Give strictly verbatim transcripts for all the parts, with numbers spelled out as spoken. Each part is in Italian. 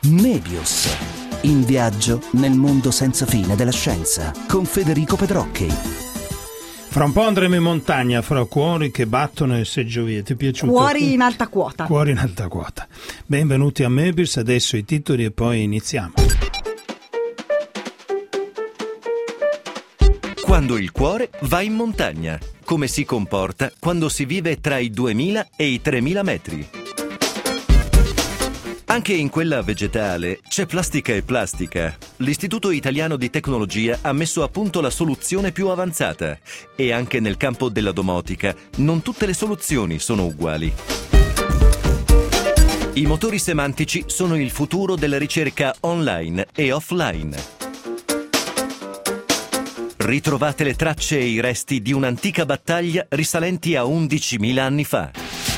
Mebius. In viaggio nel mondo senza fine della scienza con Federico Pedrocchi. Fra un po' andremo in montagna, fra cuori che battono e seggiovie. Ti è piaciuto? Cuori in alta quota. Cuori in alta quota. Benvenuti a Mebius, adesso i titoli e poi iniziamo. Quando il cuore va in montagna. Come si comporta quando si vive tra i duemila e i tremila metri. Anche in quella vegetale c'è plastica e plastica. L'Istituto Italiano di Tecnologia ha messo a punto la soluzione più avanzata. E anche nel campo della domotica non tutte le soluzioni sono uguali. I motori semantici sono il futuro della ricerca online e offline. Ritrovate le tracce e i resti di un'antica battaglia risalenti a undicimila anni fa.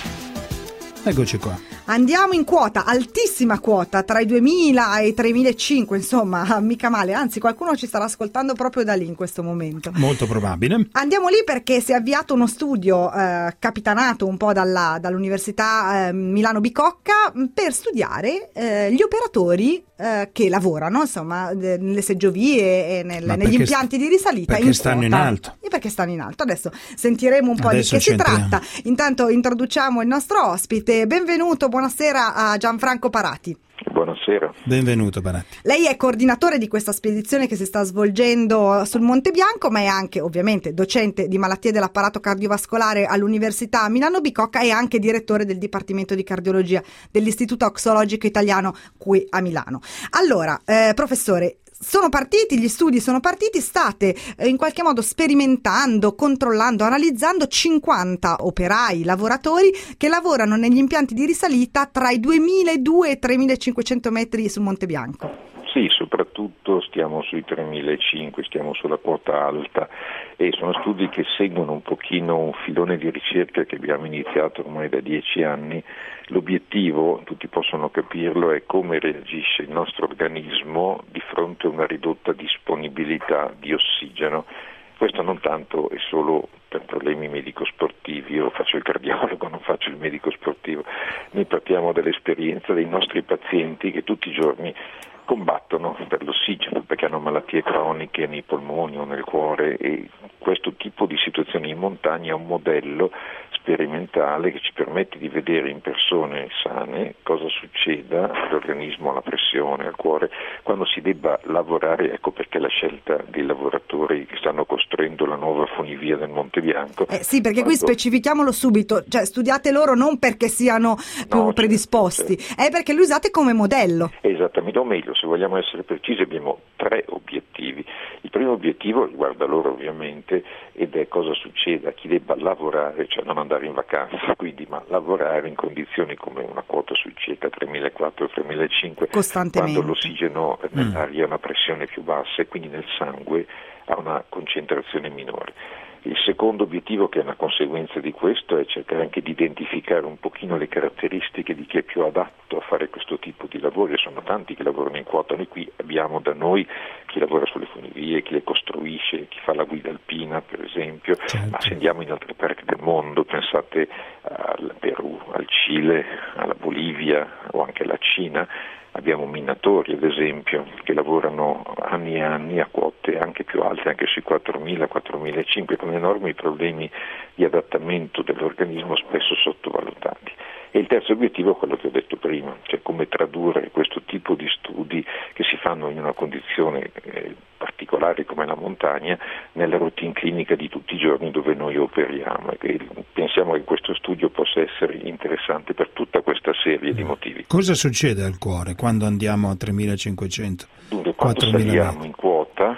Eccoci qua. Andiamo in quota, altissima quota, tra i duemila e i tremilacinque, insomma, mica male, anzi qualcuno ci starà ascoltando proprio da lì in questo momento. Molto probabile. Andiamo lì perché si è avviato uno studio eh, capitanato un po' dalla, dall'Università eh, Milano Bicocca per studiare eh, gli operatori eh, che lavorano, insomma, de, nelle seggiovie e nel, negli impianti di risalita. Perché in stanno in alto. E perché stanno in alto. Adesso sentiremo un po' Adesso di che si entriamo. tratta. Intanto introduciamo il nostro ospite. Benvenuto, buonasera a Gianfranco Parati. Buonasera. Benvenuto Parati. Lei è coordinatore di questa spedizione che si sta svolgendo sul Monte Bianco, ma è anche ovviamente docente di malattie dell'apparato cardiovascolare all'Università Milano Bicocca e anche direttore del Dipartimento di Cardiologia dell'Istituto Oxologico Italiano qui a Milano. Allora, eh, professore, sono partiti, gli studi sono partiti, state eh, in qualche modo sperimentando, controllando, analizzando cinquanta operai, lavoratori che lavorano negli impianti di risalita tra i duemiladuecento e i tremilacinquecento metri sul Monte Bianco. Sì, soprattutto stiamo sui tremilacinquecento, stiamo sulla quota alta e sono studi che seguono un pochino un filone di ricerca che abbiamo iniziato ormai da dieci anni. L'obiettivo, tutti possono capirlo, è come reagisce il nostro organismo di fronte a una ridotta disponibilità di ossigeno. Questo non tanto è solo per problemi medico-sportivi, io faccio il cardiologo, non faccio il medico sportivo. Noi partiamo dall'esperienza dei nostri pazienti che tutti i giorni combattono per l'ossigeno perché hanno malattie croniche nei polmoni o nel cuore e questo tipo di situazioni in montagna è un modello sperimentale che ci permette di vedere in persone sane cosa succeda all'organismo, alla pressione, al cuore quando si debba lavorare. Ecco perché la scelta dei lavoratori che stanno costruendo la nuova funivia del Monte Bianco. Eh sì, perché quando... qui specifichiamolo subito, cioè studiate loro non perché siano più no, predisposti, certo. È perché li usate come modello. Esattamente, o meglio, se vogliamo essere precisi abbiamo tre obiettivi. Il primo obiettivo riguarda loro ovviamente ed è cosa succede a chi debba lavorare, cioè non andare in vacanza, quindi ma lavorare in condizioni come una quota sui circa tremilaquattrocento tremilacinquecento costantemente, quando l'ossigeno nell'aria ha una pressione più bassa e quindi nel sangue ha una concentrazione minore. Il secondo obiettivo, che è una conseguenza di questo, è cercare anche di identificare un pochino le caratteristiche di chi è più adatto a fare questo tipo di lavori. Sono tanti che lavorano in quota, noi qui abbiamo da noi chi lavora sulle funivie, chi le costruisce, chi fa la guida alpina per esempio, certo. Ma se andiamo in altre parti del mondo, pensate al Perù, al Cile, alla Bolivia o anche alla Cina, abbiamo minatori ad esempio che lavorano anni e anni a quote anche più alte, anche sui quattromila quattromilacinquecento, con enormi problemi di adattamento dell'organismo spesso sottovalutati. E il terzo obiettivo è quello che ho detto prima, cioè come tradurre questo tipo di studi che si fanno in una condizione eh, particolare come la montagna nella routine clinica di tutti i giorni dove noi operiamo e pensiamo che questo studio possa essere interessante per tutta questa serie di motivi. Cosa succede al cuore quando andiamo a tremilacinquecento? Dunque, quando saliamo in quota,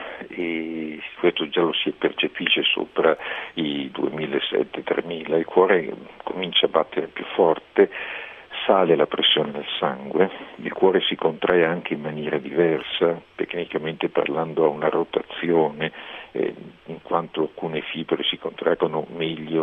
e questo già lo si percepisce sopra i duemilasette tremila, il cuore comincia a battere più forte, sale la pressione del sangue, il cuore si contrae anche in maniera diversa, tecnicamente parlando ha una rotazione, eh, in quanto alcune fibre si contraggono meglio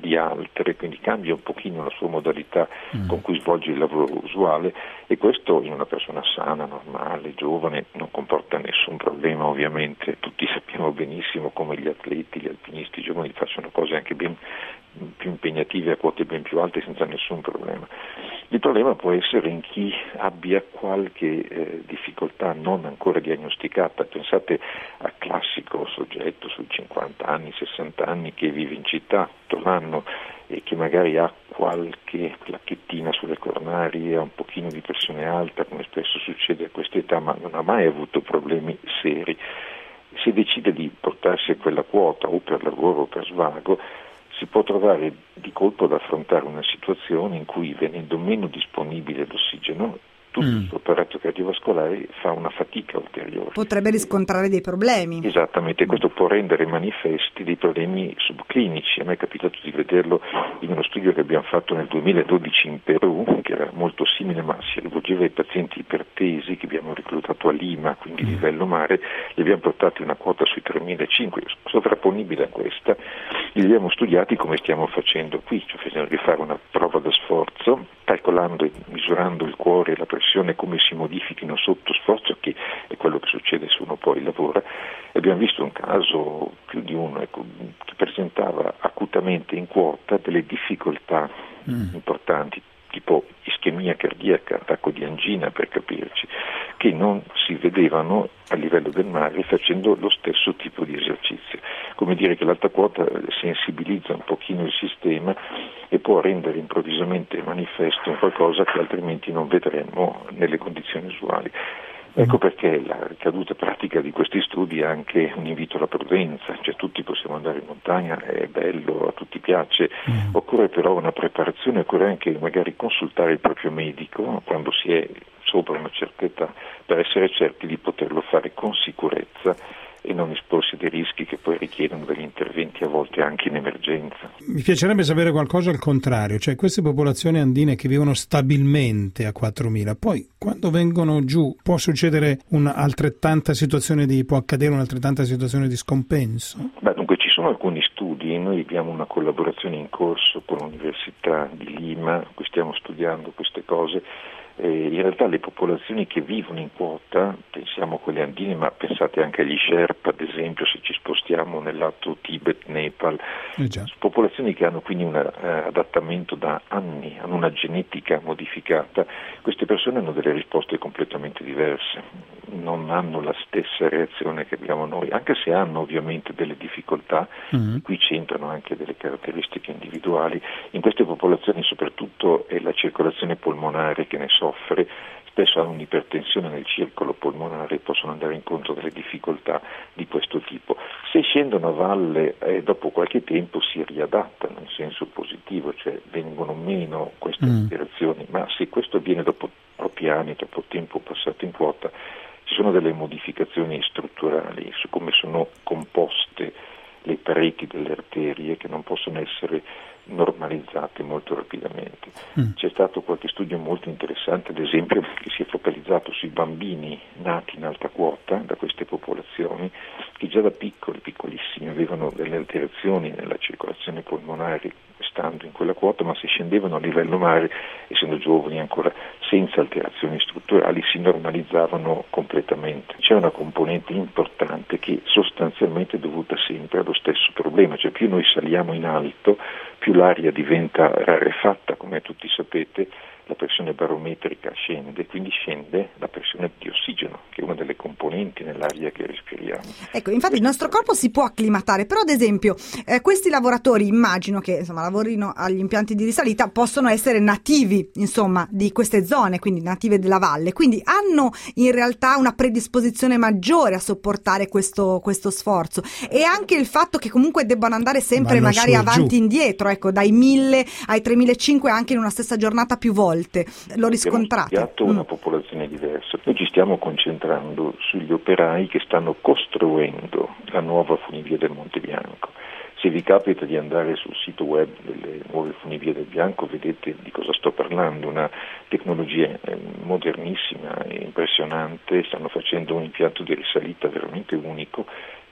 di altre, quindi cambia un pochino la sua modalità mm. con cui svolge il lavoro usuale, e questo in una persona sana, normale, giovane non comporta nessun problema. Ovviamente tutti sappiamo benissimo come gli atleti, gli alpinisti giovani facciano cose anche ben più impegnative a quote ben più alte senza nessun problema. Il problema può essere in chi abbia qualche eh, difficoltà non ancora diagnosticata. Pensate al classico soggetto sui cinquanta anni, sessanta anni che vive in città tutto l'anno e che magari ha qualche placchettina sulle coronarie, ha un pochino di pressione alta, come spesso succede a questa età, ma non ha mai avuto problemi seri. Se decide di portarsi a quella quota o per lavoro o per svago, si può trovare di colpo ad affrontare una situazione in cui, venendo meno disponibile l'ossigeno, tutto mm. il suo apparato cardiovascolare fa una fatica ulteriore. Potrebbe riscontrare dei problemi. Esattamente, questo può rendere manifesti dei problemi subclinici. A me è capitato di vederlo in uno studio che abbiamo fatto nel duemiladodici in Perù, che era molto simile ma si rivolgeva ai pazienti ipertesi che abbiamo reclutato a Lima, quindi livello mare, li abbiamo portati una quota sui tremilacinquecento, sovrapponibile a questa, li abbiamo studiati come stiamo facendo qui, cioè facendo di fare una prova da sforzo, calcolando e misurando il cuore e la pressione, come si modifichino sotto sforzo, che è quello che succede se uno poi lavora. E abbiamo visto un caso, più di uno, ecco, che presentava acutamente in quota delle difficoltà mm. importanti, tipo ischemia cardiaca, attacco di angina per capirci, che non si vedevano a livello del mare facendo lo stesso tipo di esercizio. Come dire che l'alta quota sensibilizza un pochino il sistema e può rendere improvvisamente manifesto un qualcosa che altrimenti non vedremmo nelle condizioni usuali. Ecco perché la ricaduta pratica di questi studi è anche un invito alla prudenza, cioè tutti possiamo andare in montagna, è bello, a tutti piace, mm. occorre però una preparazione, occorre anche magari consultare il proprio medico quando si è sopra una certa età per essere certi di poterlo fare con sicurezza e non esporsi a dei rischi che poi richiedono degli interventi a volte anche in emergenza. Mi piacerebbe sapere qualcosa al contrario, cioè queste popolazioni andine che vivono stabilmente a quattromila, poi quando vengono giù può succedere un'altrettanta situazione di, può accadere un'altrettanta situazione di scompenso? Beh, dunque ci sono alcuni studi, noi abbiamo una collaborazione in corso con l'Università di Lima, qui stiamo studiando queste cose. Eh, in realtà le popolazioni che vivono in quota, pensiamo a quelle andine, ma pensate anche agli Sherpa, ad esempio, se ci spostiamo nel lato Tibet, Nepal, eh popolazioni che hanno quindi un uh, adattamento da anni, hanno una genetica modificata. Queste persone hanno delle risposte completamente diverse, non hanno la stessa reazione che abbiamo noi, anche se hanno ovviamente delle difficoltà, mm-hmm. qui c'entrano anche delle caratteristiche individuali. In queste popolazioni soprattutto è la circolazione polmonare che ne soffre, spesso hanno un'ipertensione nel circolo polmonare e possono andare incontro a delle difficoltà di questo tipo. Se scendono a valle eh, dopo qualche tempo si riadattano in senso positivo, cioè vengono meno queste mm. alterazioni, ma se questo avviene dopo troppi anni, dopo tempo passato in quota, ci sono delle modificazioni strutturali su come sono composte le pareti delle arterie che non possono essere normalizzate molto rapidamente. Mm. C'è stato qualche studio molto interessante, ad esempio, che si è focalizzato sui bambini nati in alta quota da queste popolazioni, che già da piccoli, piccolissimi, avevano delle alterazioni nella circolazione polmonare stando in quella quota, ma se scendevano a livello mare, essendo giovani ancora senza alterazioni strutturali, si normalizzavano completamente. C'è una componente importante che sostanzialmente è dovuta sempre allo stesso problema, cioè più noi saliamo in alto, più l'aria diventa rarefatta, come tutti sapete, la pressione barometrica scende, quindi scende la pressione di ossigeno, che è una delle componenti nell'aria che respiriamo. Ecco, infatti il nostro corpo si può acclimatare, però ad esempio eh, questi lavoratori, immagino che insomma lavorino agli impianti di risalita, possono essere nativi insomma di queste zone, quindi native della valle, quindi hanno in realtà una predisposizione maggiore a sopportare questo, questo sforzo, e anche il fatto che comunque debbano andare sempre Vanno magari avanti e indietro, ecco, dai mille ai tremilacinquecento anche in una stessa giornata più volte. L'ho riscontrato. Abbiamo studiato mm. una popolazione diversa. Noi ci stiamo concentrando sugli operai che stanno costruendo la nuova funivia del Monte Bianco. Se vi capita di andare sul sito web delle nuove funivie del Bianco, vedete di cosa sto parlando, una tecnologia modernissima e impressionante. Stanno facendo un impianto di risalita veramente unico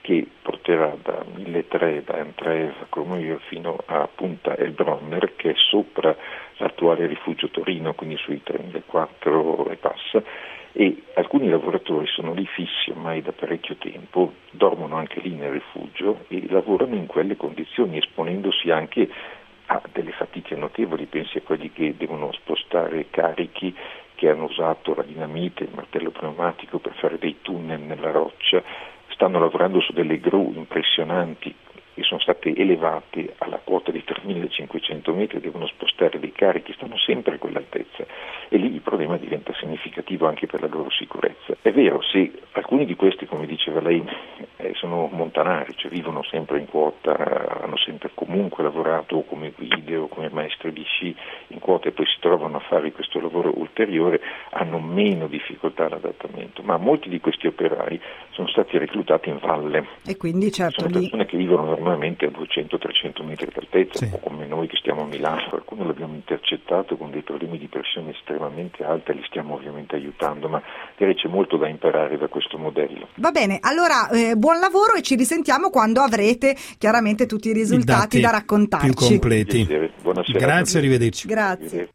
che porterà da milletrecento da Entreves a Courmayeur fino a Punta El Bronner, che è sopra l'attuale rifugio Torino, quindi sui tremilaquattro e passa, e alcuni lavoratori sono lì fissi ormai da parecchio tempo, dormono anche lì nel rifugio e lavorano in quelle condizioni, esponendosi anche a delle fatiche notevoli. Pensi a quelli che devono spostare carichi, che hanno usato la dinamite, il martello pneumatico per fare dei tunnel nella roccia, stanno lavorando su delle gru impressionanti che sono state elevate alla quota di tremilacinquecento metri, devono spostare dei carichi, stanno sempre a quell'altezza e lì il problema diventa significativo anche per la loro sicurezza. È vero, se alcuni di questi, come diceva lei, eh, sono montanari, cioè vivono sempre in quota, hanno sempre comunque lavorato come guide o come maestri di sci in quota e poi si trovano a fare questo lavoro ulteriore, hanno meno difficoltà all'adattamento, ma molti di questi operai sono stati reclutati in valle. E quindi certo sono lì... persone che vivono normalmente a duecento trecento metri d'altezza, sì. un po' come noi che stiamo a Milano. Qualcuno l'abbiamo intercettato con dei problemi di pressione estremamente alta e li stiamo ovviamente aiutando, ma direi c'è molto da imparare da questo modello. Va bene, allora eh, buon lavoro e ci risentiamo quando avrete chiaramente tutti i risultati I da raccontarci. più completi. Buonasera. Grazie, arrivederci. Grazie.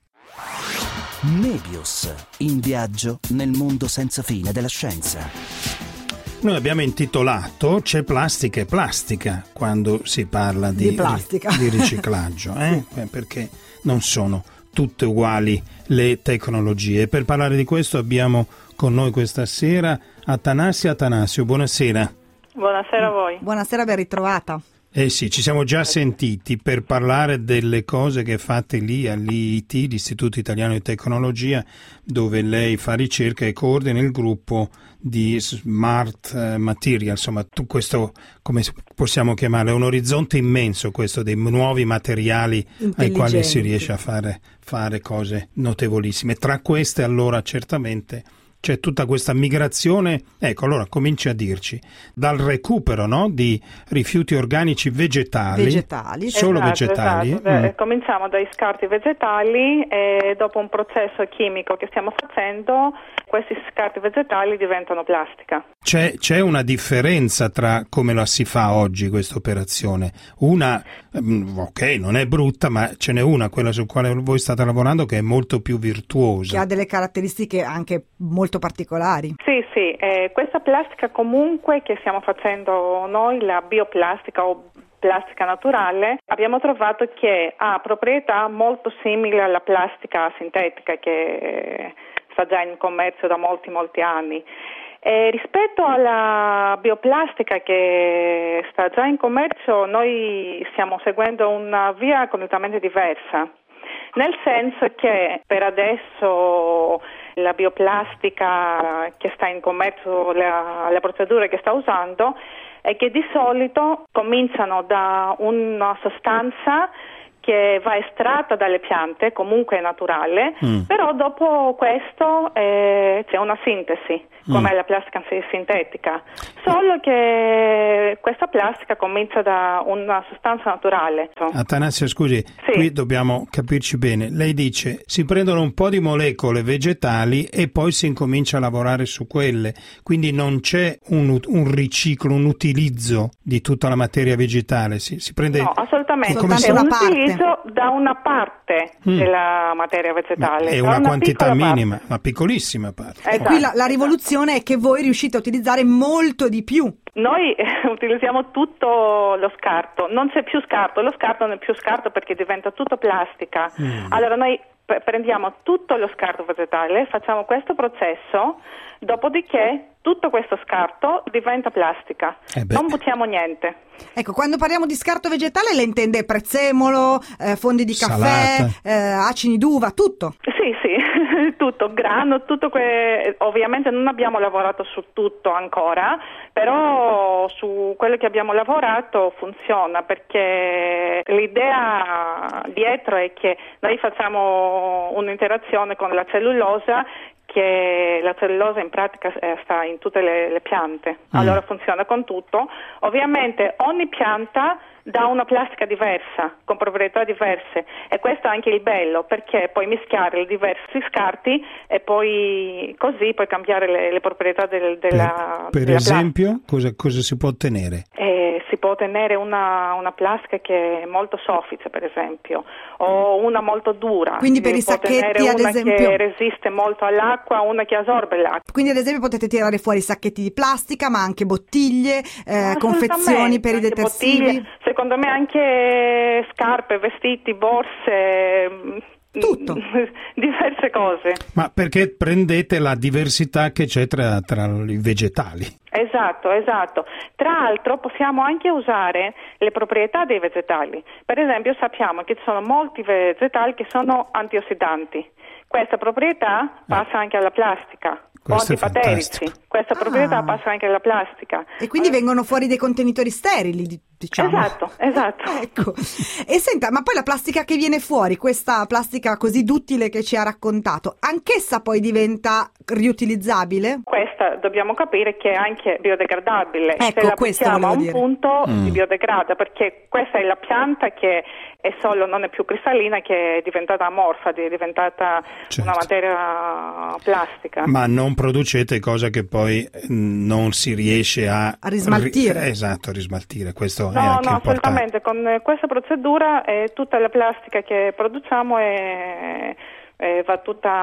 Nebius, in viaggio nel mondo senza fine della scienza. Noi abbiamo intitolato C'è plastica e plastica quando si parla di, Di plastica. di riciclaggio, eh? Perché non sono tutte uguali le tecnologie. Per parlare di questo abbiamo con noi questa sera Atanasio Atanasio. Buonasera. Buonasera a voi. Buonasera, ben ritrovata. Eh sì, ci siamo già sentiti per parlare delle cose che fate lì all'I I T, l'Istituto Italiano di Tecnologia, dove lei fa ricerca e coordina il gruppo di Smart Material. Insomma, tu questo, come possiamo chiamarlo, è un orizzonte immenso questo dei nuovi materiali ai quali si riesce a fare, fare cose notevolissime. Tra queste allora certamente c'è tutta questa migrazione, ecco, allora cominci a dirci, dal recupero, no, di rifiuti organici vegetali, vegetali. solo esatto, vegetali. Esatto. Mm. Cominciamo dai scarti vegetali e dopo un processo chimico che stiamo facendo, questi scarti vegetali diventano plastica. C'è, c'è una differenza tra come la si fa oggi questa operazione. Una, ok, non è brutta, ma ce n'è una, quella su quale voi state lavorando, che è molto più virtuosa. Che ha delle caratteristiche anche molto particolari. Sì, sì, eh, questa plastica comunque che stiamo facendo noi, la bioplastica o plastica naturale, abbiamo trovato che ha proprietà molto simili alla plastica sintetica che sta già in commercio da molti molti anni. E rispetto alla bioplastica che sta già in commercio, noi stiamo seguendo una via completamente diversa, nel senso che per adesso la bioplastica che sta in commercio, la, le procedure che sta usando, è che di solito cominciano da una sostanza che va estratta dalle piante, comunque è naturale, mm. però dopo questo eh, c'è una sintesi, come mm. la plastica sintetica, solo che questa plastica comincia da una sostanza naturale. Atanasio, scusi, sì. Qui dobbiamo capirci bene. Lei dice si prendono un po' di molecole vegetali e poi si incomincia a lavorare su quelle, quindi non c'è un, un riciclo, un utilizzo di tutta la materia vegetale, si, si prende... No, assolutamente, come c'è un utilizzo da una parte mm. della materia vegetale. È una, una quantità minima, parte. ma piccolissima parte. Esatto. Qui la, la rivoluzione è che voi riuscite a utilizzare molto di più. Noi eh, utilizziamo tutto lo scarto, non c'è più scarto, lo scarto non è più scarto perché diventa tutto plastica. Mm. Allora noi p- prendiamo tutto lo scarto vegetale, facciamo questo processo, dopodiché tutto questo scarto diventa plastica, eh non buttiamo niente. Ecco, quando parliamo di scarto vegetale le intende prezzemolo, eh, fondi di caffè, eh, acini d'uva, tutto? Sì, sì, tutto, grano, tutto que... ovviamente non abbiamo lavorato su tutto ancora, però su quello che abbiamo lavorato funziona, perché l'idea dietro è che noi facciamo un'interazione con la cellulosa, che la cellulosa in pratica sta in tutte le, le piante, allora mm. funziona con tutto. Ovviamente ogni pianta da una plastica diversa, con proprietà diverse, e questo è anche il bello, perché puoi mischiare i diversi scarti e poi così puoi cambiare le, le proprietà del, della Per, per della esempio, cosa, cosa si può ottenere? Eh, si può ottenere una, una plastica che è molto soffice, per esempio, o una molto dura. Quindi per si i può sacchetti, ottenere ad una esempio, che resiste molto all'acqua, una che assorbe l'acqua. quindi ad esempio potete tirare fuori sacchetti di plastica, ma anche bottiglie, eh, confezioni per i anche detersivi. bottiglie, secondo me anche scarpe, vestiti, borse, tutto, diverse cose. Ma perché prendete la diversità che c'è tra, tra i vegetali? Esatto, esatto. Tra l'altro possiamo anche usare le proprietà dei vegetali. Per esempio sappiamo che ci sono molti vegetali che sono antiossidanti. Questa proprietà passa anche alla plastica. O Questo è antibatterici. fantastico. Questa proprietà Ah. passa anche alla plastica. E quindi vengono fuori dei contenitori sterili, di- diciamo. Esatto, esatto. Ecco. E senta, ma poi la plastica che viene fuori, questa plastica così duttile che ci ha raccontato, anch'essa poi diventa riutilizzabile? Questa dobbiamo capire che è anche biodegradabile. Ecco, Se la questo buttiamo a un volevo dire. punto Mm. si biodegrada, perché questa è la pianta che è solo, non è più cristallina, che è diventata amorfa, è diventata Certo. una materia plastica. Ma non producete cosa che poi eh, non si riesce a, A rismaltire. ri- esatto, a rismaltire. Questo è No, anche no, importante. assolutamente. Con questa procedura eh, tutta la plastica che produciamo è, è- va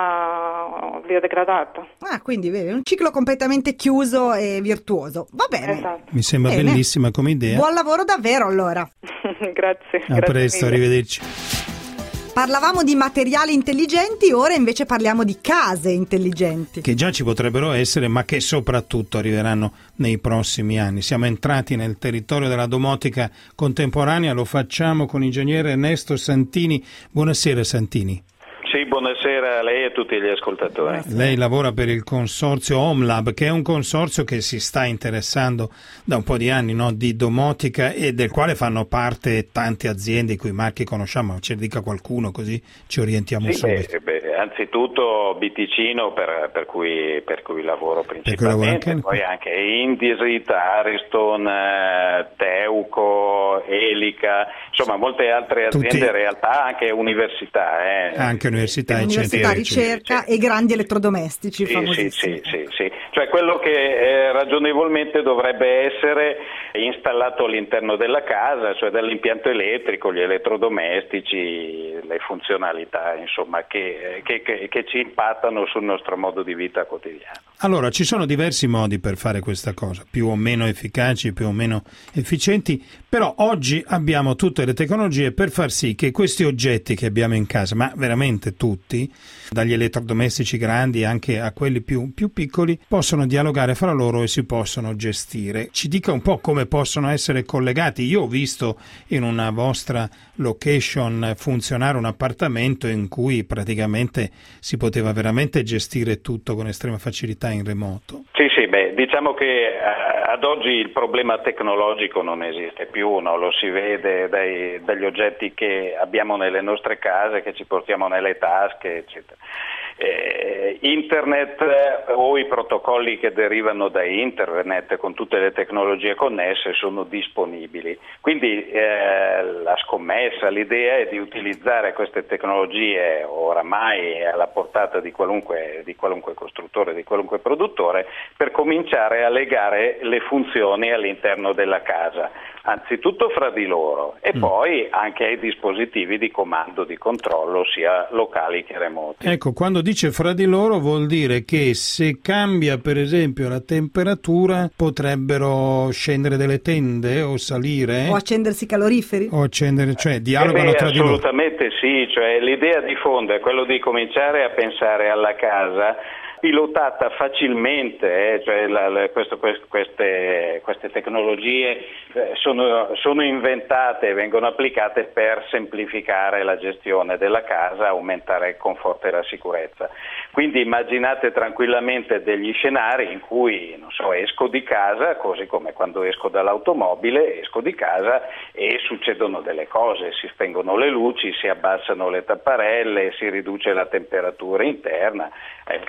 tutta biodegradata. Ah, quindi vedi, un ciclo completamente chiuso e virtuoso. Va bene. Esatto. Mi sembra Bene. bellissima come idea. Buon lavoro davvero allora. Grazie. A grazie presto, mille. arrivederci. Parlavamo di materiali intelligenti, ora invece parliamo di case intelligenti. Che già ci potrebbero essere, ma che soprattutto arriveranno nei prossimi anni. Siamo entrati nel territorio della domotica contemporanea, lo facciamo con l'ingegnere Ernesto Santini. Buonasera Santini. Sì, buonasera a lei e a tutti gli ascoltatori. Lei lavora per il consorzio HomeLab, che è un consorzio che si sta interessando da un po' di anni, no, di domotica, e del quale fanno parte tante aziende i cui marchi conosciamo. Ce ne dica qualcuno così ci orientiamo Sì, subito. beh, beh, anzitutto Biticino, per, per, cui, per cui lavoro principalmente, anche- poi anche Indesit, Ariston, eh, Teuco, Elica, insomma molte altre aziende, Tutti- in realtà anche università. Eh. Anche università e Università, centri di ricerca. ricerca sì. e grandi elettrodomestici Sì, sì, famosissimi. sì, sì, sì. Cioè quello che eh, ragionevolmente dovrebbe essere installato all'interno della casa, cioè dall'impianto elettrico, gli elettrodomestici, le funzionalità, insomma, che, che, che, che ci impattano sul nostro modo di vita quotidiano. Allora, ci sono diversi modi per fare questa cosa, più o meno efficaci, più o meno efficienti, però oggi abbiamo tutte le tecnologie per far sì che questi oggetti che abbiamo in casa, ma veramente tutti, dagli elettrodomestici grandi anche a quelli più, più piccoli, possono dialogare fra loro e si possono gestire. Ci dica un po' come possono essere collegati. Io ho visto in una vostra location funzionare un appartamento in cui praticamente si poteva veramente gestire tutto con estrema facilità in remoto. Sì, sì, beh, diciamo che eh, ad oggi il problema tecnologico non esiste più, no? Lo si vede dai, dagli oggetti che abbiamo nelle nostre case, che ci portiamo nelle tasche, eccetera. Eh, internet eh, o i protocolli che derivano da internet con tutte le tecnologie connesse sono disponibili, quindi eh, la scommessa, l'idea è di utilizzare queste tecnologie oramai alla portata di qualunque, di qualunque costruttore, di qualunque produttore, per cominciare a legare le funzioni all'interno della casa, anzitutto fra di loro e mm. poi anche ai dispositivi di comando, di controllo sia locali che remoti. Ecco, quando dice fra di loro vuol dire che se cambia per esempio la temperatura potrebbero scendere delle tende o salire O accendersi i caloriferi? o accendere, cioè dialogano eh beh, tra di loro. assolutamente sì, cioè l'idea di fondo è quello di cominciare a pensare alla casa pilotata facilmente, eh, cioè la, la, questo, queste, queste tecnologie eh, sono, sono inventate e vengono applicate per semplificare la gestione della casa, aumentare il conforto e la sicurezza. Quindi immaginate tranquillamente degli scenari in cui, non so, esco di casa, così come quando esco dall'automobile, esco di casa e succedono delle cose, si spengono le luci, si abbassano le tapparelle, si riduce la temperatura interna, eh, il contrasto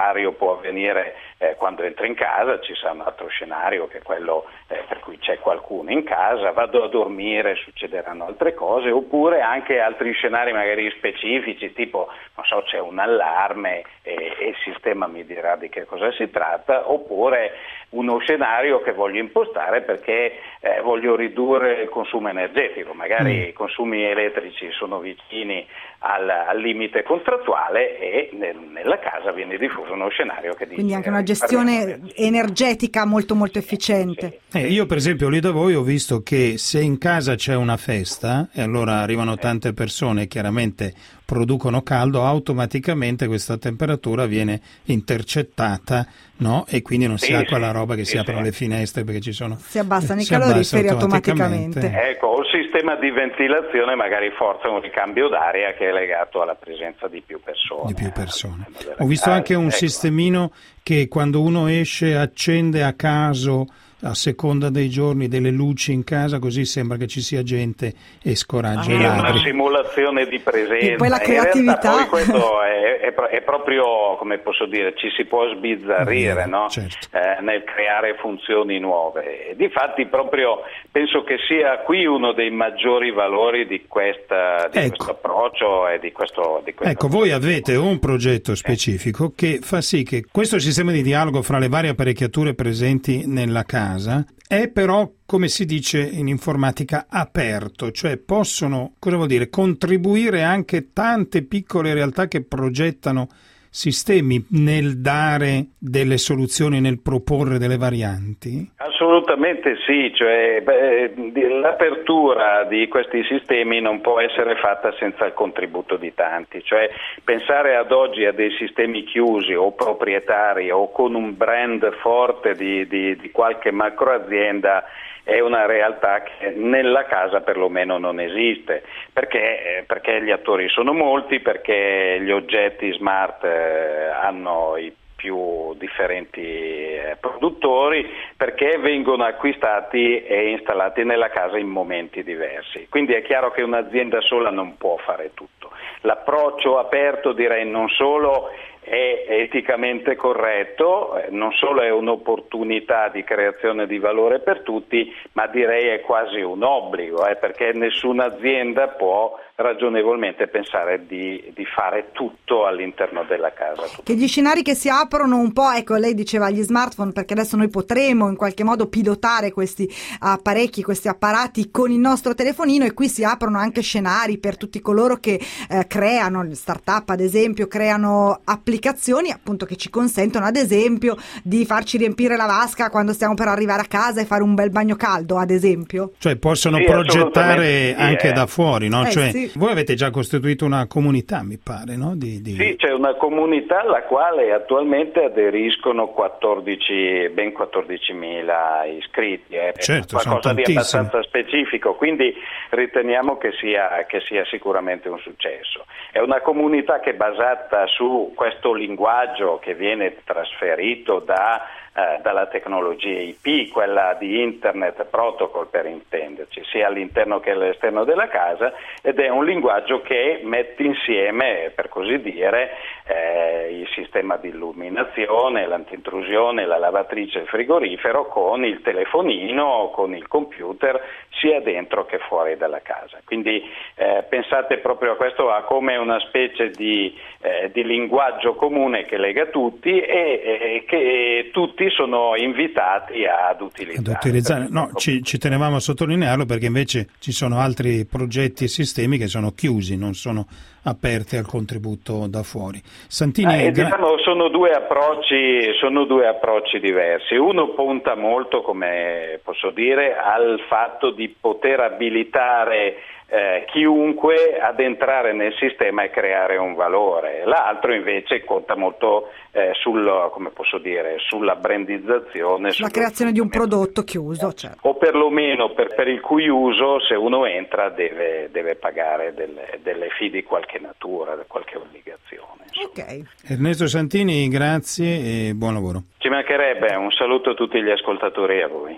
scenario può avvenire eh, quando entri in casa, ci sarà un altro scenario che è quello eh, per cui c'è qualcuno in casa, vado a dormire, succederanno altre cose, oppure anche altri scenari magari specifici, tipo non so, c'è un allarme e, e il sistema mi dirà di che cosa si tratta, oppure uno scenario che voglio impostare perché eh, voglio ridurre il consumo energetico, magari mm. i consumi elettrici sono vicini al, al limite contrattuale e nel, nella casa viene diffuso uno scenario che dice... Quindi anche una gestione energetica molto molto efficiente. Eh, io per esempio lì da voi ho visto che se in casa c'è una festa e allora arrivano tante persone, chiaramente producono caldo, automaticamente questa temperatura viene intercettata, no? E quindi non si sì, ha quella sì, roba che sì, si aprono sì. le finestre perché ci sono... Si abbassano i si caloriferi abbassa automaticamente. automaticamente. Ecco, o il sistema di ventilazione magari forza un ricambio d'aria che è legato alla presenza di più persone. Di più persone. Eh, Ho visto anche un ecco. sistemino che quando uno esce accende a caso a seconda dei giorni delle luci in casa, così sembra che ci sia gente e scoraggia ah, i è una ladri. simulazione di presenza. E poi la creatività. In realtà poi questo è, è, è proprio, come posso dire, ci si può sbizzarrire, no? Certo. eh, nel creare funzioni nuove. E difatti proprio penso che sia qui uno dei maggiori valori di, questa, di ecco. questo approccio e di questo... Di questo ecco, voi avete un progetto specifico che fa sì che questo sistema di dialogo fra le varie apparecchiature presenti nella casa è però, come si dice in informatica, aperto, cioè possono, cosa vuol dire, contribuire anche tante piccole realtà che progettano sistemi nel dare delle soluzioni, nel proporre delle varianti? Assolutamente sì, cioè beh, l'apertura di questi sistemi non può essere fatta senza il contributo di tanti, cioè pensare ad oggi a dei sistemi chiusi o proprietari o con un brand forte di, di, di qualche macroazienda è una realtà che nella casa perlomeno non esiste, perché, perché gli attori sono molti, perché gli oggetti smart eh, hanno i più differenti eh, produttori, perché vengono acquistati e installati nella casa in momenti diversi. Quindi è chiaro che un'azienda sola non può fare tutto. L'approccio aperto, direi, non solo è eticamente corretto, non solo è un'opportunità di creazione di valore per tutti, ma direi è quasi un obbligo, eh, perché nessuna azienda può ragionevolmente pensare di, di fare tutto all'interno della casa. Che gli scenari che si aprono un po', ecco, lei diceva gli smartphone, perché adesso noi potremo in qualche modo pilotare questi apparecchi, questi apparati con il nostro telefonino, e qui si aprono anche scenari per tutti coloro che eh, creano, start-up ad esempio, creano applicazioni appunto che ci consentono ad esempio di farci riempire la vasca quando stiamo per arrivare a casa e fare un bel bagno caldo, ad esempio. Cioè possono sì, progettare sì, anche eh. da fuori, no? Eh, cioè sì. Voi avete già costituito una comunità, mi pare, no? Di, di... Sì, c'è una comunità alla quale attualmente aderiscono quattordici, ben quattordicimila iscritti, eh. Certo, qualcosa sono di tantissimi. abbastanza specifico, quindi riteniamo che sia, che sia sicuramente un successo. È una comunità che è basata su questo linguaggio che viene trasferito da Eh, dalla tecnologia I P, quella di Internet Protocol per intenderci, sia all'interno che all'esterno della casa, ed è un linguaggio che mette insieme, per così dire, eh, il sistema di illuminazione, l'antintrusione, la lavatrice e il frigorifero con il telefonino, con il computer, sia dentro che fuori dalla casa. Quindi eh, pensate proprio a questo a come una specie di, eh, di linguaggio comune che lega tutti e, e che tutti sono invitati ad utilizzare. Ad utilizzare. No, ci, ci tenevamo a sottolinearlo perché invece ci sono altri progetti e sistemi che sono chiusi, non sono aperti al contributo da fuori. Santini, eh, gra- diciamo, sono due approcci, sono due approcci diversi. Uno punta molto, come posso dire, al fatto di poter abilitare Eh, chiunque ad entrare nel sistema e creare un valore. L'altro invece conta molto eh, sul, come posso dire, sulla brandizzazione, la creazione di un prodotto chiuso, certo. O perlomeno per, per il cui uso, se uno entra deve, deve pagare delle, delle fee di qualche natura, qualche obbligazione. Ok. Ernesto Santini, grazie e buon lavoro. Ci mancherebbe, un saluto a tutti gli ascoltatori e a voi.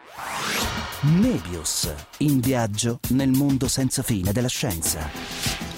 Nebius, in viaggio nel mondo senza fine della scienza.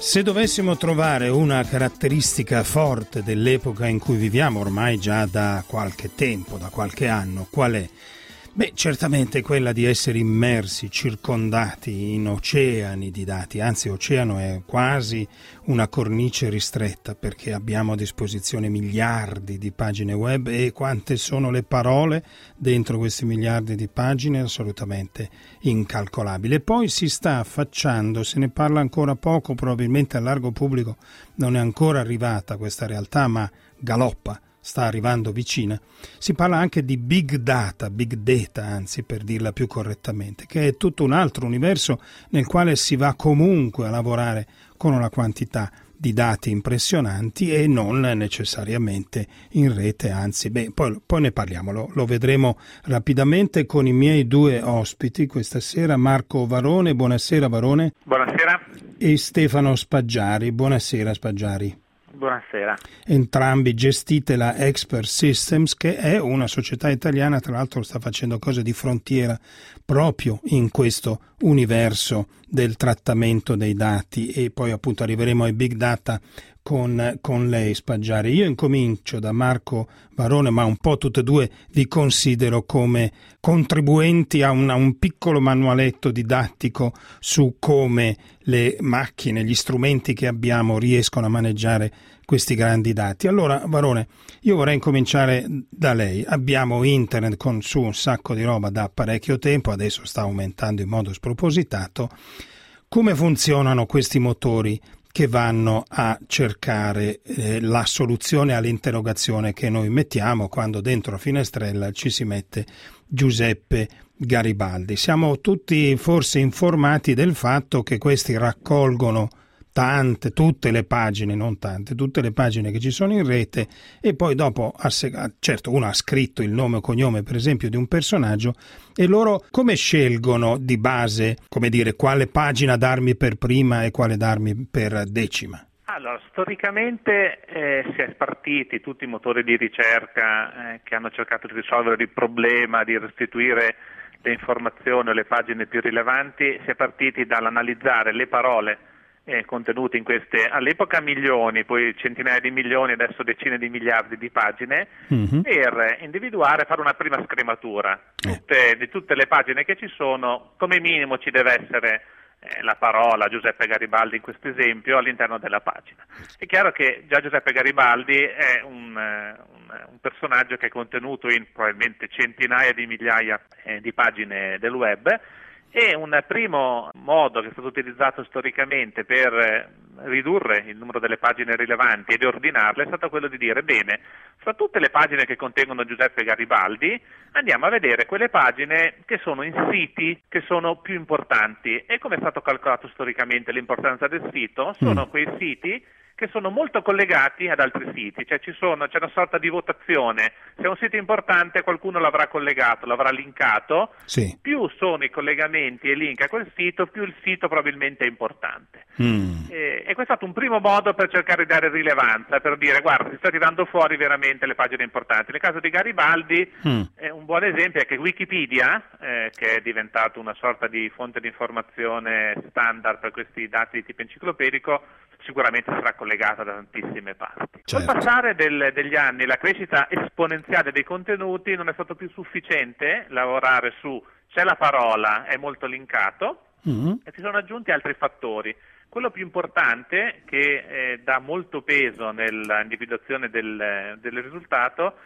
Se dovessimo trovare una caratteristica forte dell'epoca in cui viviamo ormai già da qualche tempo, da qualche anno, qual è? Beh, certamente quella di essere immersi, circondati in oceani di dati, anzi oceano è quasi una cornice ristretta perché abbiamo a disposizione miliardi di pagine web e quante sono le parole dentro questi miliardi di pagine assolutamente incalcolabili. E poi si sta affacciando, se ne parla ancora poco, probabilmente al largo pubblico non è ancora arrivata questa realtà, ma galoppa. Sta arrivando vicina, si parla anche di big data, big data anzi per dirla più correttamente, che è tutto un altro universo nel quale si va comunque a lavorare con una quantità di dati impressionanti e non necessariamente in rete, anzi, beh, poi, poi ne parliamo, lo, lo vedremo rapidamente con i miei due ospiti questa sera, Marco Varone, buonasera Varone. Buonasera. E Stefano Spaggiari, buonasera Spaggiari. Buonasera. Entrambi gestite la Expert Systems, che è una società italiana, tra l'altro sta facendo cose di frontiera proprio in questo universo del trattamento dei dati e poi appunto arriveremo ai big data con, con lei Spaggiari. Io incomincio da Marco Varone, ma un po' tutte e due vi considero come contribuenti a un, a un piccolo manualetto didattico su come le macchine, gli strumenti che abbiamo riescono a maneggiare questi grandi dati. Allora, Varone, io vorrei incominciare da lei. Abbiamo internet con su un sacco di roba da parecchio tempo, adesso sta aumentando in modo spropositato. Come funzionano questi motori che vanno a cercare eh, la soluzione all'interrogazione che noi mettiamo quando dentro a finestrella ci si mette Giuseppe Garibaldi? Siamo tutti forse informati del fatto che questi raccolgono tante, tutte le pagine, non tante, tutte le pagine che ci sono in rete e poi dopo, certo uno ha scritto il nome o cognome per esempio di un personaggio e loro come scelgono di base, come dire, quale pagina darmi per prima e quale darmi per decima? Allora, storicamente eh, si è partiti tutti i motori di ricerca eh, che hanno cercato di risolvere il problema di restituire le informazioni o le pagine più rilevanti, si è partiti dall'analizzare le parole Eh, contenuti in queste all'epoca milioni, poi centinaia di milioni, adesso decine di miliardi di pagine, mm-hmm. per individuare, fare una prima scrematura tutte, di tutte le pagine che ci sono. Come minimo ci deve essere eh, la parola Giuseppe Garibaldi in questo esempio all'interno della pagina. È chiaro che già Giuseppe Garibaldi è un, un, un personaggio che è contenuto in probabilmente centinaia di migliaia eh, di pagine del web. E un primo modo che è stato utilizzato storicamente per ridurre il numero delle pagine rilevanti ed ordinarle è stato quello di dire, bene, fra tutte le pagine che contengono Giuseppe Garibaldi andiamo a vedere quelle pagine che sono in siti che sono più importanti. E come è stato calcolato storicamente l'importanza del sito? Sono mm. quei siti che sono molto collegati ad altri siti, cioè ci sono, c'è una sorta di votazione, se è un sito importante qualcuno l'avrà collegato, l'avrà linkato, sì. Più sono i collegamenti e link a quel sito, più il sito probabilmente è importante. Mm. E, e questo è stato un primo modo per cercare di dare rilevanza, per dire guarda, si sta tirando fuori veramente le pagine importanti. Nel caso di Garibaldi mm. eh, un buon esempio è che Wikipedia, eh, che è diventato una sorta di fonte di informazione standard per questi dati di tipo enciclopedico, sicuramente sarà collegata da tantissime parti. Certo. Col passare del, degli anni, la crescita esponenziale dei contenuti, non è stato più sufficiente lavorare su c'è la parola, è molto linkato, mm-hmm. e si sono aggiunti altri fattori. Quello più importante, che eh, dà molto peso nell'individuazione del, del risultato,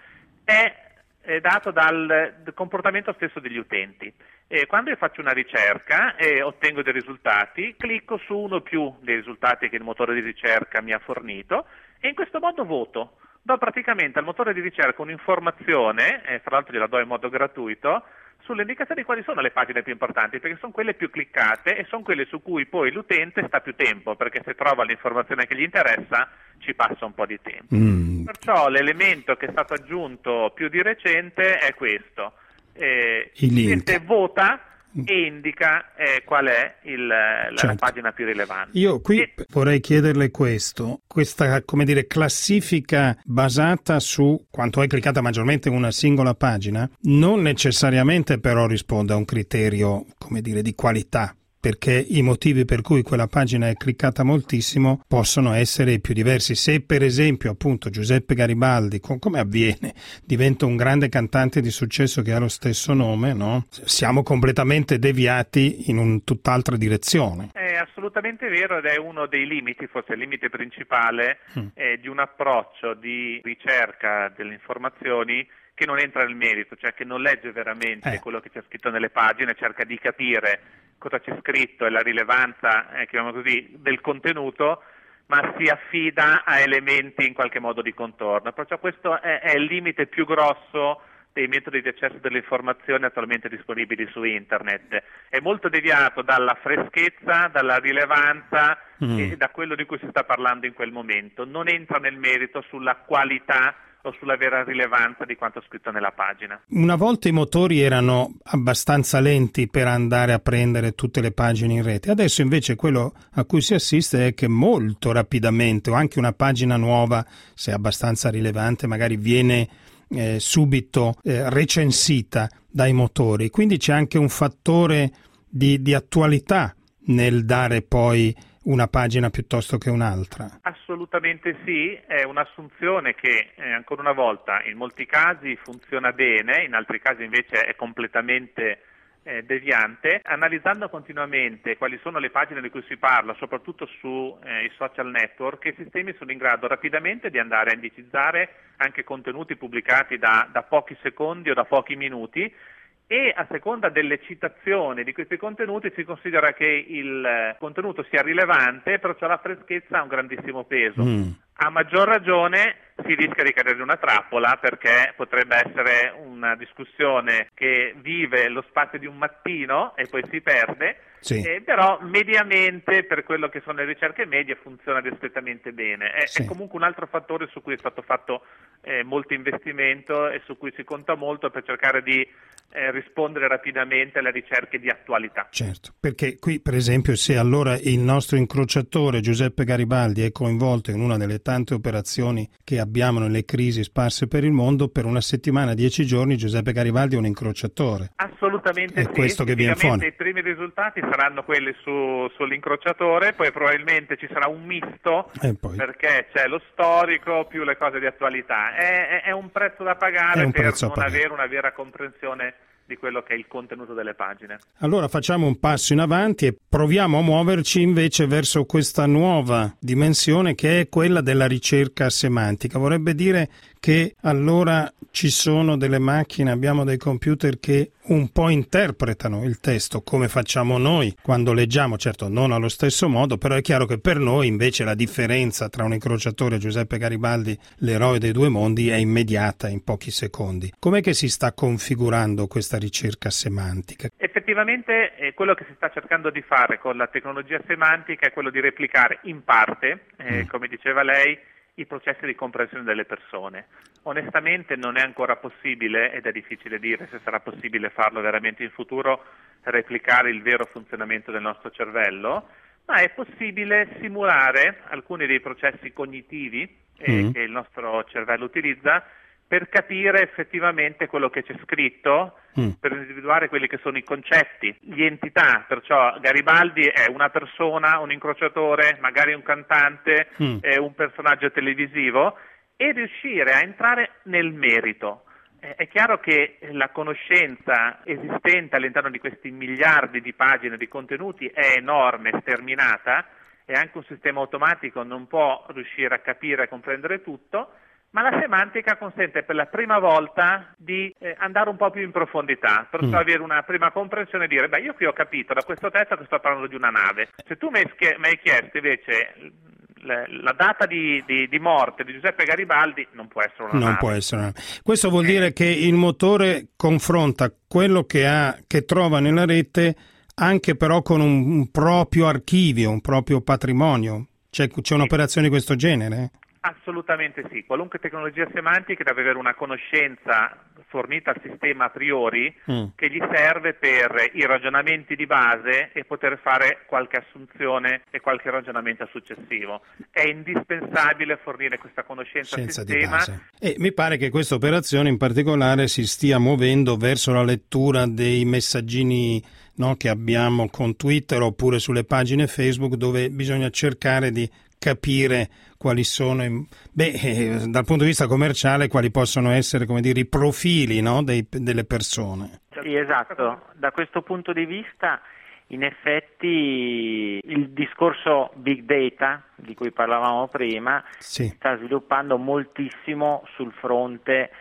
è è dato dal comportamento stesso degli utenti. E quando io faccio una ricerca e ottengo dei risultati, clicco su uno o più dei risultati che il motore di ricerca mi ha fornito e in questo modo voto. Do praticamente al motore di ricerca un'informazione, e fra l'altro gliela do in modo gratuito, sulle indicazioni di quali sono le pagine più importanti, perché sono quelle più cliccate e sono quelle su cui poi l'utente sta più tempo, perché se trova l'informazione che gli interessa ci passa un po' di tempo. Mm. Perciò l'elemento che è stato aggiunto più di recente è questo. Eh, l'utente vota e indica eh, qual è il, la, certo. la pagina più rilevante. Io qui e... vorrei chiederle questo, questa come dire classifica basata su quanto è cliccata maggiormente una singola pagina, non necessariamente però risponde a un criterio come dire di qualità perché i motivi per cui quella pagina è cliccata moltissimo possono essere più diversi. Se per esempio appunto Giuseppe Garibaldi, com- come avviene, diventa un grande cantante di successo che ha lo stesso nome, no? Siamo completamente deviati in un tutt'altra direzione. È assolutamente vero, ed è uno dei limiti, forse il limite principale, mm. eh, di un approccio di ricerca delle informazioni che non entra nel merito, cioè che non legge veramente eh. quello che c'è scritto nelle pagine, cerca di capire cosa c'è scritto e la rilevanza, eh, chiamiamo così, del contenuto, ma si affida a elementi in qualche modo di contorno. Perciò questo è, è il limite più grosso dei metodi di accesso delle informazioni attualmente disponibili su internet. È molto deviato dalla freschezza, dalla rilevanza mm. e da quello di cui si sta parlando in quel momento. Non entra nel merito sulla qualità o sulla vera rilevanza di quanto scritto nella pagina. Una volta i motori erano abbastanza lenti per andare a prendere tutte le pagine in rete, adesso invece quello a cui si assiste è che molto rapidamente, o anche una pagina nuova, se è abbastanza rilevante, magari viene eh, subito eh, recensita dai motori, quindi c'è anche un fattore di, di attualità nel dare poi una pagina piuttosto che un'altra. Assolutamente sì, è un'assunzione che eh, ancora una volta in molti casi funziona bene, in altri casi invece è completamente eh, deviante. Analizzando continuamente quali sono le pagine di cui si parla, soprattutto sui eh, social network, i sistemi sono in grado rapidamente di andare a indicizzare anche contenuti pubblicati da, da pochi secondi o da pochi minuti, e a seconda delle citazioni di questi contenuti si considera che il contenuto sia rilevante, perciò la freschezza ha un grandissimo peso. Mm. A maggior ragione si rischia di cadere in una trappola, perché potrebbe essere una discussione che vive lo spazio di un mattino e poi si perde, sì. eh, però mediamente, per quello che sono le ricerche medie, funziona discretamente bene. È, sì. è comunque un altro fattore su cui è stato fatto eh, molto investimento e su cui si conta molto per cercare di eh, rispondere rapidamente alle ricerche di attualità. Certo, perché qui per esempio se allora il nostro incrociatore Giuseppe Garibaldi è coinvolto in una delle tante operazioni che abbiamo nelle crisi sparse per il mondo, per una settimana, dieci giorni Giuseppe Garibaldi è un incrociatore. Assolutamente è sì. questo che viene fuori. I primi risultati saranno quelli su, sull'incrociatore, poi probabilmente ci sarà un misto, poi... perché c'è lo storico più le cose di attualità. È, è, è un prezzo da pagare per non pagare. avere una vera comprensione di quello che è il contenuto delle pagine. Allora facciamo un passo in avanti e proviamo a muoverci invece verso questa nuova dimensione che è quella della ricerca semantica. Vorrebbe dire che allora ci sono delle macchine, abbiamo dei computer che un po' interpretano il testo come facciamo noi quando leggiamo, certo non allo stesso modo, però è chiaro che per noi invece la differenza tra un incrociatore e Giuseppe Garibaldi, l'eroe dei due mondi, è immediata in pochi secondi. Com'è che si sta configurando questa ricerca semantica? Effettivamente eh, quello che si sta cercando di fare con la tecnologia semantica è quello di replicare in parte, eh, mm. come diceva lei, i processi di comprensione delle persone. Onestamente non è ancora possibile, ed è difficile dire se sarà possibile farlo veramente in futuro, replicare il vero funzionamento del nostro cervello, ma è possibile simulare alcuni dei processi cognitivi eh, mm. che il nostro cervello utilizza per capire effettivamente quello che c'è scritto, mm. per individuare quelli che sono i concetti, le entità. Perciò Garibaldi è una persona, un incrociatore, magari un cantante, mm. è un personaggio televisivo, e riuscire a entrare nel merito. È chiaro che la conoscenza esistente all'interno di questi miliardi di pagine di contenuti è enorme, sterminata, e anche un sistema automatico non può riuscire a capire e comprendere tutto, ma la semantica consente per la prima volta di eh, andare un po' più in profondità, perciò mm. avere una prima comprensione e dire, beh, io qui ho capito da questo testo che sto parlando di una nave. Se tu mi hai, schie- mi hai chiesto invece la, la data di, di, di morte di Giuseppe Garibaldi, non può essere una non nave. Può essere una... Questo vuol eh. dire che il motore confronta quello che ha, che trova nella rete, anche però con un, un proprio archivio, un proprio patrimonio. C'è, c'è un'operazione di questo genere? Assolutamente sì, qualunque tecnologia semantica deve avere una conoscenza fornita al sistema a priori mm. che gli serve per i ragionamenti di base e poter fare qualche assunzione e qualche ragionamento successivo. È indispensabile fornire questa conoscenza al sistema. E mi pare che questa operazione in particolare si stia muovendo verso la lettura dei messaggini, no, che abbiamo con Twitter oppure sulle pagine Facebook, dove bisogna cercare di capire quali sono, beh, eh, dal punto di vista commerciale, quali possono essere, come dire, i profili, no, dei, delle persone. Sì, esatto. Da questo punto di vista, in effetti, il discorso big data di cui parlavamo prima sì. sta sviluppando moltissimo sul fronte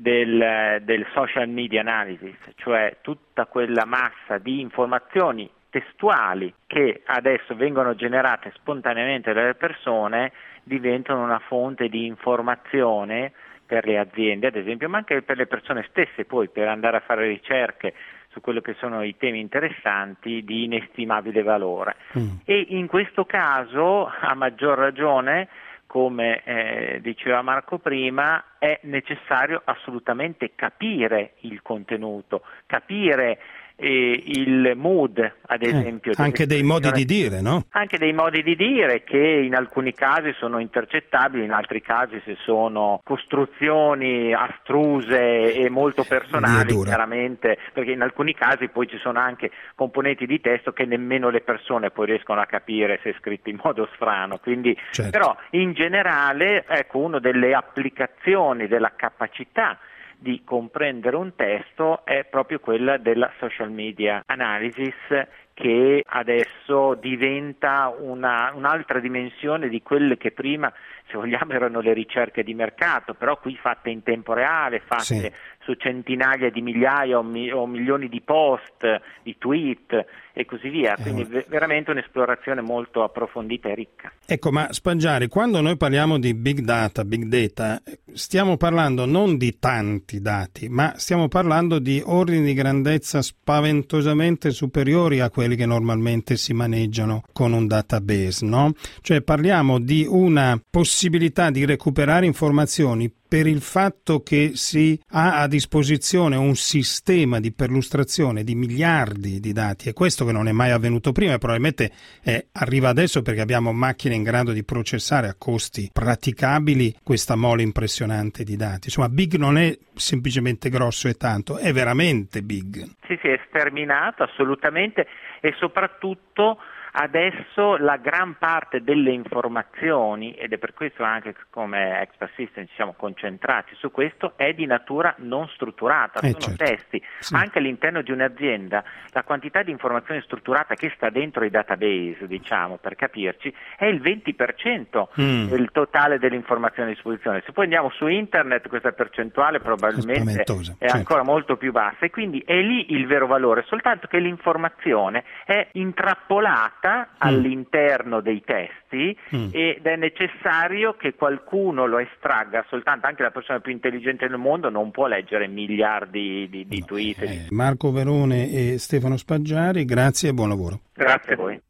del, del social media analysis, cioè tutta quella massa di informazioni testuali che adesso vengono generate spontaneamente dalle persone diventano una fonte di informazione per le aziende, ad esempio, ma anche per le persone stesse, poi per andare a fare ricerche su quello che sono i temi interessanti di inestimabile valore. Mm. E in questo caso, a maggior ragione, come eh, diceva Marco prima, è necessario assolutamente capire il contenuto, capire eh, il mood, ad esempio. Eh, anche dei modi di dire, no? Anche dei modi di dire che in alcuni casi sono intercettabili, in altri casi se sono costruzioni astruse e molto personali, chiaramente, perché in alcuni casi poi ci sono anche componenti di testo che nemmeno le persone poi riescono a capire se è scritto in modo strano, quindi certo. Però in generale, ecco, una delle applicazioni della capacità di comprendere un testo è proprio quella della social media analysis, che adesso diventa una, un'altra dimensione di quelle che prima, se vogliamo, erano le ricerche di mercato, però qui fatte in tempo reale, fatte sì. su centinaia di migliaia o, mi, o milioni di post, di tweet e così via, quindi eh. veramente un'esplorazione molto approfondita e ricca. Ecco, ma Spaggiari, quando noi parliamo di big data, big data, stiamo parlando non di tanti dati, ma stiamo parlando di ordini di grandezza spaventosamente superiori a quelli che normalmente si maneggiano con un database, no? Cioè parliamo di una possibilità di recuperare informazioni per il fatto che si ha a disposizione un sistema di perlustrazione di miliardi di dati, e questo che non è mai avvenuto prima e probabilmente eh, arriva adesso perché abbiamo macchine in grado di processare a costi praticabili questa mole impressionante di dati. Insomma, big non è semplicemente grosso e tanto, è veramente big. Sì, sì, è sterminato assolutamente, e soprattutto adesso la gran parte delle informazioni, ed è per questo anche che come Expert System ci siamo concentrati su questo, è di natura non strutturata, eh, sono certo. testi. Sì. Anche all'interno di un'azienda la quantità di informazione strutturata che sta dentro i database, diciamo, per capirci, è il venti per cento mm. del totale delle informazioni a disposizione. Se poi andiamo su internet questa percentuale probabilmente è, è certo. ancora molto più bassa, e quindi è lì il vero valore, soltanto che l'informazione è intrappolata all'interno dei testi mm. ed è necessario che qualcuno lo estragga, soltanto anche la persona più intelligente del mondo non può leggere miliardi di, di no, tweet. Eh, Marco Verone e Stefano Spaggiari, grazie e buon lavoro. Grazie a voi.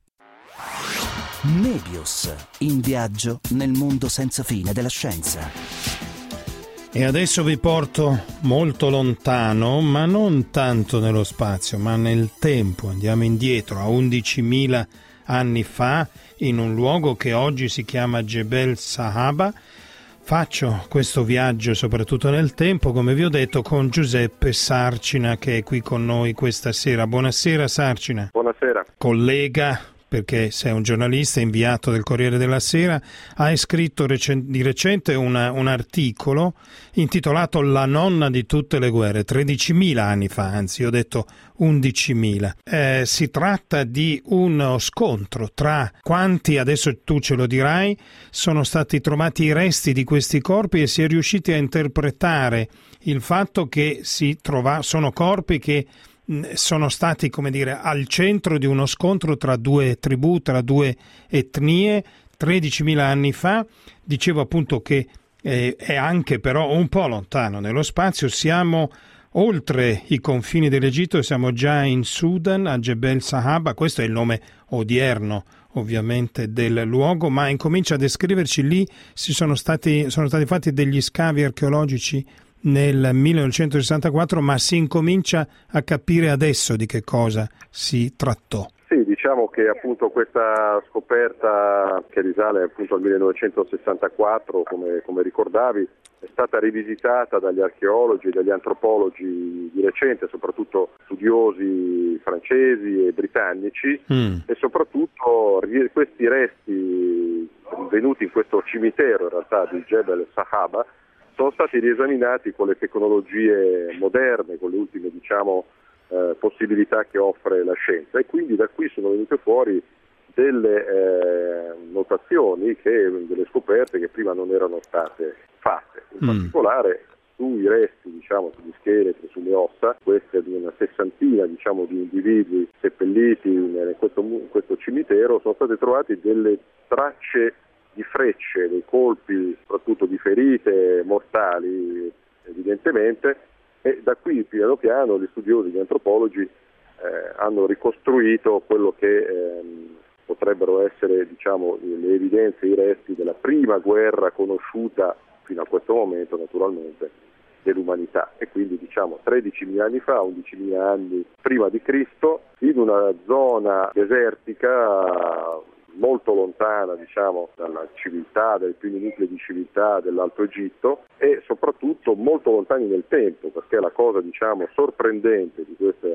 Nebius, in viaggio nel mondo senza fine della scienza. E adesso vi porto molto lontano, ma non tanto nello spazio, ma nel tempo. Andiamo indietro a undicimila anni fa, in un luogo che oggi si chiama Jebel Sahaba. Faccio questo viaggio soprattutto nel tempo, come vi ho detto, con Giuseppe Sarcina, che è qui con noi questa sera. Buonasera Sarcina. Buonasera. Collega, perché sei un giornalista inviato del Corriere della Sera, hai scritto recen- di recente una, un articolo intitolato La nonna di tutte le guerre, tredicimila anni fa, anzi ho detto undicimila. Eh, si tratta di uno scontro tra quanti, adesso tu ce lo dirai, sono stati trovati i resti di questi corpi, e si è riusciti a interpretare il fatto che si trova, sono corpi che sono stati, come dire, al centro di uno scontro tra due tribù, tra due etnie, tredicimila anni fa. Dicevo appunto che eh, è anche però un po' lontano nello spazio, siamo oltre i confini dell'Egitto, siamo già in Sudan, a Jebel Sahaba. Questo è il nome odierno ovviamente del luogo, ma incomincia a descriverci lì, si sono stati, sono stati fatti degli scavi archeologici nel millenovecentosessantaquattro, ma si incomincia a capire adesso di che cosa si trattò. Sì, diciamo che appunto questa scoperta, che risale appunto al millenovecentosessantaquattro, come, come ricordavi, è stata rivisitata dagli archeologi e dagli antropologi di recente, soprattutto studiosi francesi e britannici, mm. e soprattutto questi resti venuti in questo cimitero in realtà di Jebel Sahaba sono stati riesaminati con le tecnologie moderne, con le ultime diciamo eh, possibilità che offre la scienza, e quindi da qui sono venute fuori delle eh, notazioni, che, delle scoperte che prima non erano state fatte, in mm. particolare sui resti, diciamo, sugli scheletri, sulle ossa, queste di una sessantina diciamo di individui seppelliti in questo, in questo cimitero, sono state trovate delle tracce di frecce, dei colpi, soprattutto di ferite mortali evidentemente, e da qui piano piano gli studiosi, gli antropologi eh, hanno ricostruito quello che ehm, potrebbero essere diciamo le evidenze, i resti della prima guerra conosciuta fino a questo momento naturalmente dell'umanità, e quindi diciamo tredicimila anni fa, undicimila anni prima di Cristo, in una zona desertica molto lontana diciamo dalla civiltà, dai primi nuclei di civiltà dell'Alto Egitto, e soprattutto molto lontani nel tempo, perché la cosa diciamo sorprendente di questa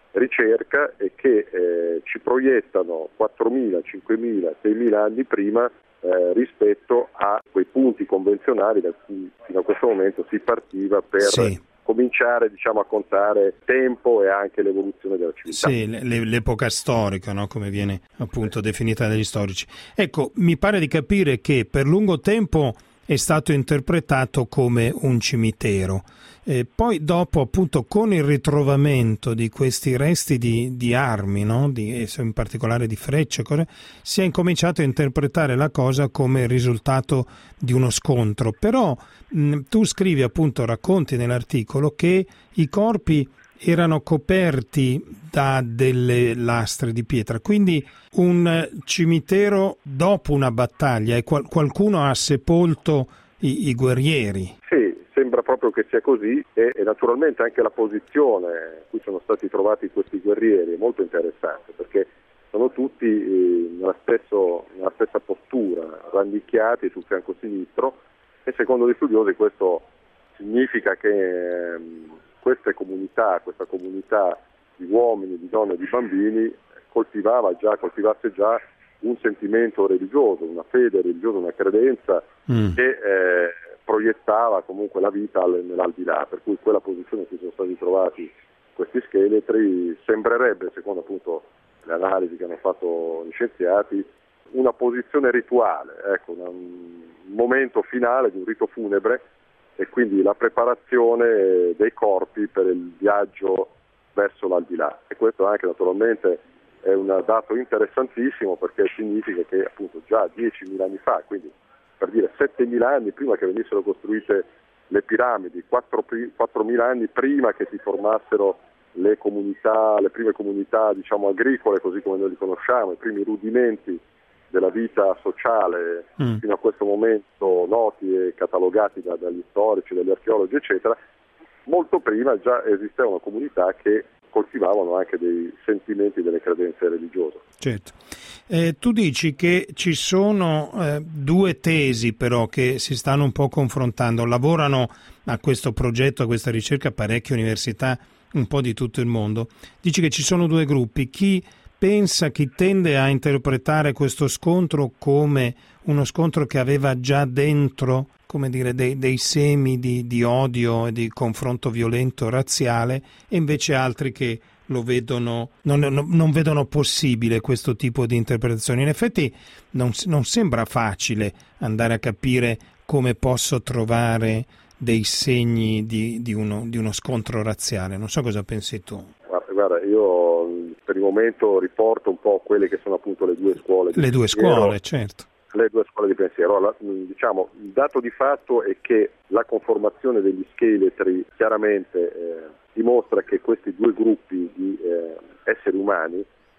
ricerca è che eh, ci proiettano quattromila, cinquemila, seimila anni prima eh, rispetto a quei punti convenzionali da cui fino a questo momento si partiva per sì. cominciare diciamo a contare tempo e anche l'evoluzione della civiltà. Sì, l'epoca storica, no? Come viene appunto definita dagli storici. Ecco, mi pare di capire che per lungo tempo è stato interpretato come un cimitero. E poi dopo, appunto, con il ritrovamento di questi resti di, di armi, no? Di, in particolare di frecce, cose, si è incominciato a interpretare la cosa come il risultato di uno scontro. Però mh, tu scrivi, appunto, racconti nell'articolo che i corpi erano coperti da delle lastre di pietra, quindi un cimitero dopo una battaglia, e qual- qualcuno ha sepolto i, i guerrieri. Sì, sembra proprio che sia così, e, e naturalmente anche la posizione in cui sono stati trovati questi guerrieri è molto interessante, perché sono tutti eh, nella, stesso, nella stessa postura, rannicchiati sul fianco sinistro, e secondo gli studiosi questo significa che eh, queste comunità, questa comunità di uomini, di donne e di bambini coltivava già, coltivasse già un sentimento religioso, una fede religiosa, una credenza mm. che eh, proiettava comunque la vita nell'aldilà, per cui quella posizione in cui sono stati trovati questi scheletri sembrerebbe, secondo appunto le analisi che hanno fatto gli scienziati, una posizione rituale, ecco, una, un momento finale di un rito funebre, e quindi la preparazione dei corpi per il viaggio verso l'aldilà. E questo anche naturalmente è un dato interessantissimo, perché significa che appunto già diecimila anni fa, quindi per dire settemila anni prima che venissero costruite le piramidi, quattromila anni prima che si formassero le comunità, le prime comunità diciamo agricole così come noi li conosciamo, i primi rudimenti della vita sociale mm. fino a questo momento noti e catalogati da, dagli storici, dagli archeologi eccetera, molto prima già esisteva una comunità che coltivavano anche dei sentimenti, delle credenze religiose. Certo. Eh, tu dici che ci sono eh, due tesi però che si stanno un po' confrontando, lavorano a questo progetto, a questa ricerca parecchie università un po' di tutto il mondo. Dici che ci sono due gruppi, chi pensa, chi tende a interpretare questo scontro come uno scontro che aveva già dentro, come dire, dei, dei semi di, di odio e di confronto violento razziale, e invece altri che lo vedono, non, non, non vedono possibile questo tipo di interpretazione. In effetti non, non sembra facile andare a capire come posso trovare dei segni di, di, uno, di uno scontro razziale. Non so cosa pensi tu. Guarda, guarda, io per il momento riporto un po' quelle che sono appunto le due scuole. Le due pensiero, scuole, certo. Le due scuole di pensiero. Allora, diciamo, il dato di fatto è che la conformazione degli scheletri chiaramente eh, dimostra che questi due gruppi di eh, esseri umani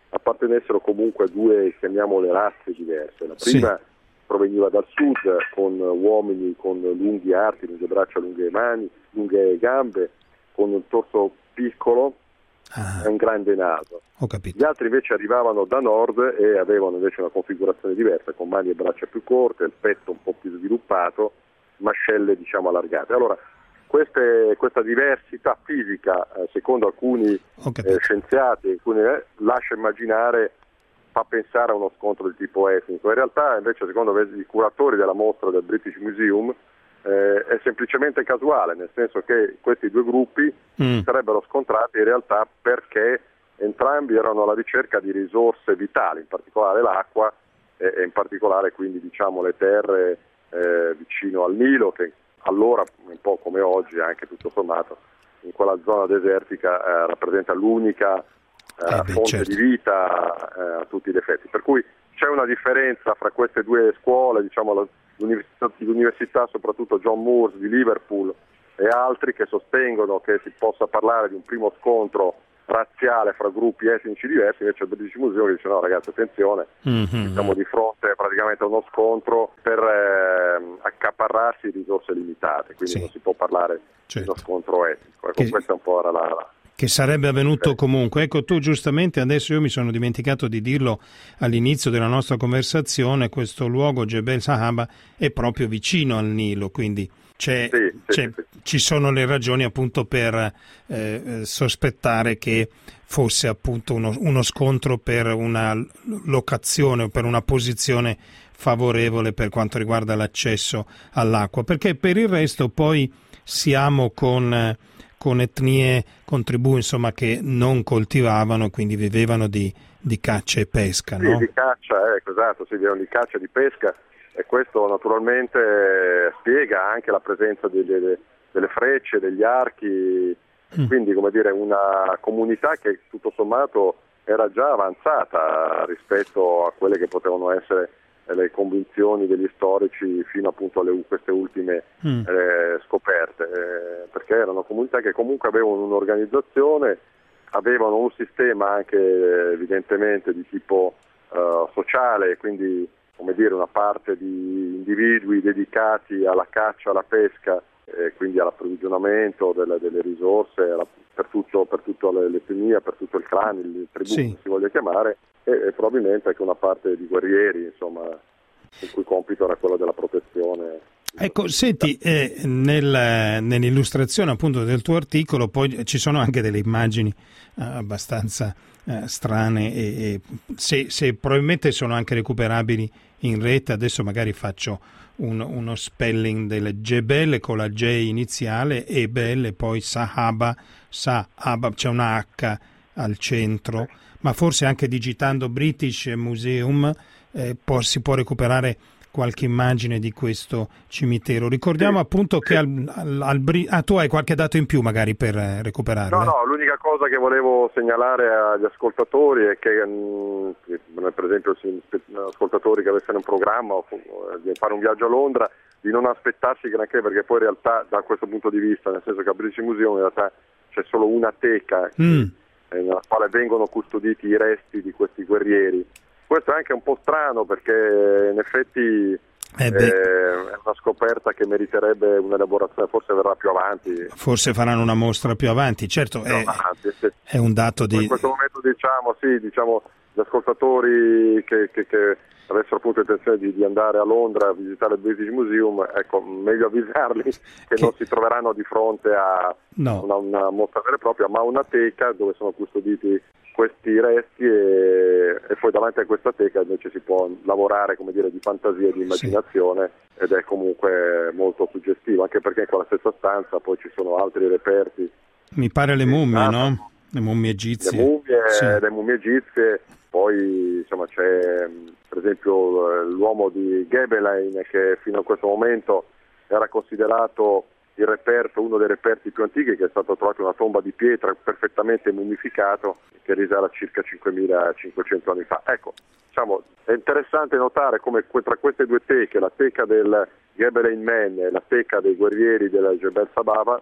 appartenessero comunque a due, chiamiamole, razze diverse. La prima sì. proveniva dal sud, con uomini con lunghi arti, lunghe braccia, lunghe mani, lunghe gambe, con un torso piccolo ah. e un grande naso. Ho capito. Gli altri invece arrivavano da nord e avevano invece una configurazione diversa, con mani e braccia più corte, il petto un po' più sviluppato, mascelle diciamo allargate. Allora, queste, questa diversità fisica, eh, secondo alcuni eh, scienziati, alcuni, eh, lascia immaginare, fa pensare a uno scontro di tipo etnico. In realtà invece, secondo i curatori della mostra del British Museum, eh, è semplicemente casuale, nel senso che questi due gruppi mm. sarebbero scontrati in realtà perché entrambi erano alla ricerca di risorse vitali, in particolare l'acqua e, e in particolare quindi diciamo le terre eh, vicino al Nilo, che allora, un po' come oggi, anche tutto sommato, in quella zona desertica eh, rappresenta l'unica eh, eh beh, fonte certo. di vita eh, a tutti gli effetti. Per cui c'è una differenza fra queste due scuole, diciamo l'università, l'università soprattutto John Moores di Liverpool e altri che sostengono che si possa parlare di un primo scontro razziale fra gruppi etnici diversi, invece il British Museum dice no ragazzi attenzione, mm-hmm. siamo di fronte praticamente a uno scontro per eh, accaparrarsi risorse limitate, quindi sì. non si può parlare certo. di uno scontro etnico. Ecco, che, questa un po' era la, la... che sarebbe avvenuto eh. comunque. Ecco, tu giustamente adesso, io mi sono dimenticato di dirlo all'inizio della nostra conversazione, questo luogo Jebel Sahaba è proprio vicino al Nilo, quindi C'è, sì, c'è, sì, sì. ci sono le ragioni appunto per eh, sospettare che fosse appunto uno, uno scontro per una locazione o per una posizione favorevole per quanto riguarda l'accesso all'acqua, perché per il resto poi siamo con, con etnie, con tribù insomma che non coltivavano, quindi vivevano di, di caccia e pesca, sì, no? di caccia, ecco, esatto, sì, vivevano di caccia e di pesca. E questo naturalmente spiega anche la presenza delle, delle frecce, degli archi, mm. quindi come dire una comunità che tutto sommato era già avanzata rispetto a quelle che potevano essere le convinzioni degli storici fino appunto alle queste ultime mm. eh, scoperte, eh, perché erano comunità che comunque avevano un'organizzazione, avevano un sistema anche evidentemente di tipo uh, sociale, quindi come dire una parte di individui dedicati alla caccia, alla pesca, e quindi all'approvvigionamento delle, delle risorse alla, per tutto per tutta l'etnia, per tutto il clan, il tribù, sì. si voglia chiamare, e, e probabilmente anche una parte di guerrieri, insomma, il cui compito era quello della protezione. Ecco, senti, eh, nel, nell'illustrazione appunto del tuo articolo poi ci sono anche delle immagini eh, abbastanza eh, strane e, e se, se probabilmente sono anche recuperabili in rete. Adesso magari faccio un, uno spelling delle Jebel con la J iniziale, Ebel e poi Sahaba, Sahaba, c'è una H al centro, ma forse anche digitando British Museum eh, può, si può recuperare qualche immagine di questo cimitero. Ricordiamo sì, appunto sì. che al, al, al ah, tu hai qualche dato in più magari per eh, recuperarlo? No, no, l'unica cosa che volevo segnalare agli ascoltatori è che mh, per esempio ascoltatori che avessero un programma o di fare un viaggio a Londra, di non aspettarsi granché, perché poi in realtà da questo punto di vista, nel senso che a British Museum in realtà c'è solo una teca mm. nella quale vengono custoditi i resti di questi guerrieri. Questo è anche un po' strano perché in effetti eh eh, è una scoperta che meriterebbe un'elaborazione, forse verrà più avanti. Forse faranno una mostra più avanti, certo è, avanti, sì. è un dato di... In questo momento diciamo, sì, diciamo gli ascoltatori che, che, che avessero appunto intenzione di, di andare a Londra a visitare il British Museum, ecco, meglio avvisarli che, che... non si troveranno di fronte a no. una, una mostra vera e propria, ma una teca dove sono custoditi questi resti e, e poi davanti a questa teca invece si può lavorare, come dire, di fantasia e di immaginazione, sì. ed è comunque molto suggestivo, anche perché in quella stessa stanza poi ci sono altri reperti. Mi pare le mummie, no? Le mummie egizie. Le mummie, sì. le mummie egizie, poi insomma c'è per esempio l'uomo di Gebelein che fino a questo momento era considerato il reperto, uno dei reperti più antichi, che è stato trovato una tomba di pietra perfettamente mummificato che risale a circa cinquemilacinquecento anni fa. Ecco, diciamo, è interessante notare come tra queste due teche, la teca del Gebelein Men e la teca dei guerrieri della Jebel Sababa,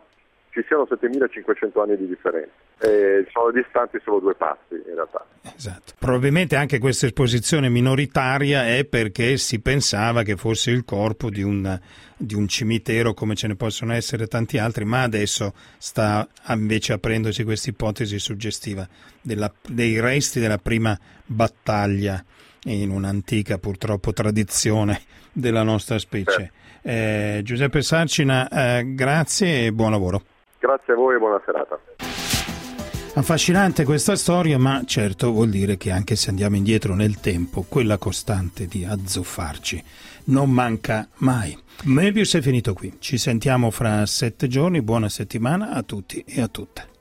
ci siano settemilacinquecento anni di differenza. Eh, sono distanti solo due passi in realtà. Esatto. Probabilmente anche questa esposizione minoritaria è perché si pensava che fosse il corpo di un, di un cimitero, come ce ne possono essere tanti altri, ma adesso sta invece aprendosi questa ipotesi suggestiva della, dei resti della prima battaglia in un'antica purtroppo tradizione della nostra specie. Eh, Giuseppe Sarcina, eh, grazie e buon lavoro. Grazie a voi e buona serata. Affascinante questa storia, ma certo vuol dire che anche se andiamo indietro nel tempo, quella costante di azzuffarci non manca mai. Möbius è finito qui, ci sentiamo fra sette giorni, buona settimana a tutti e a tutte.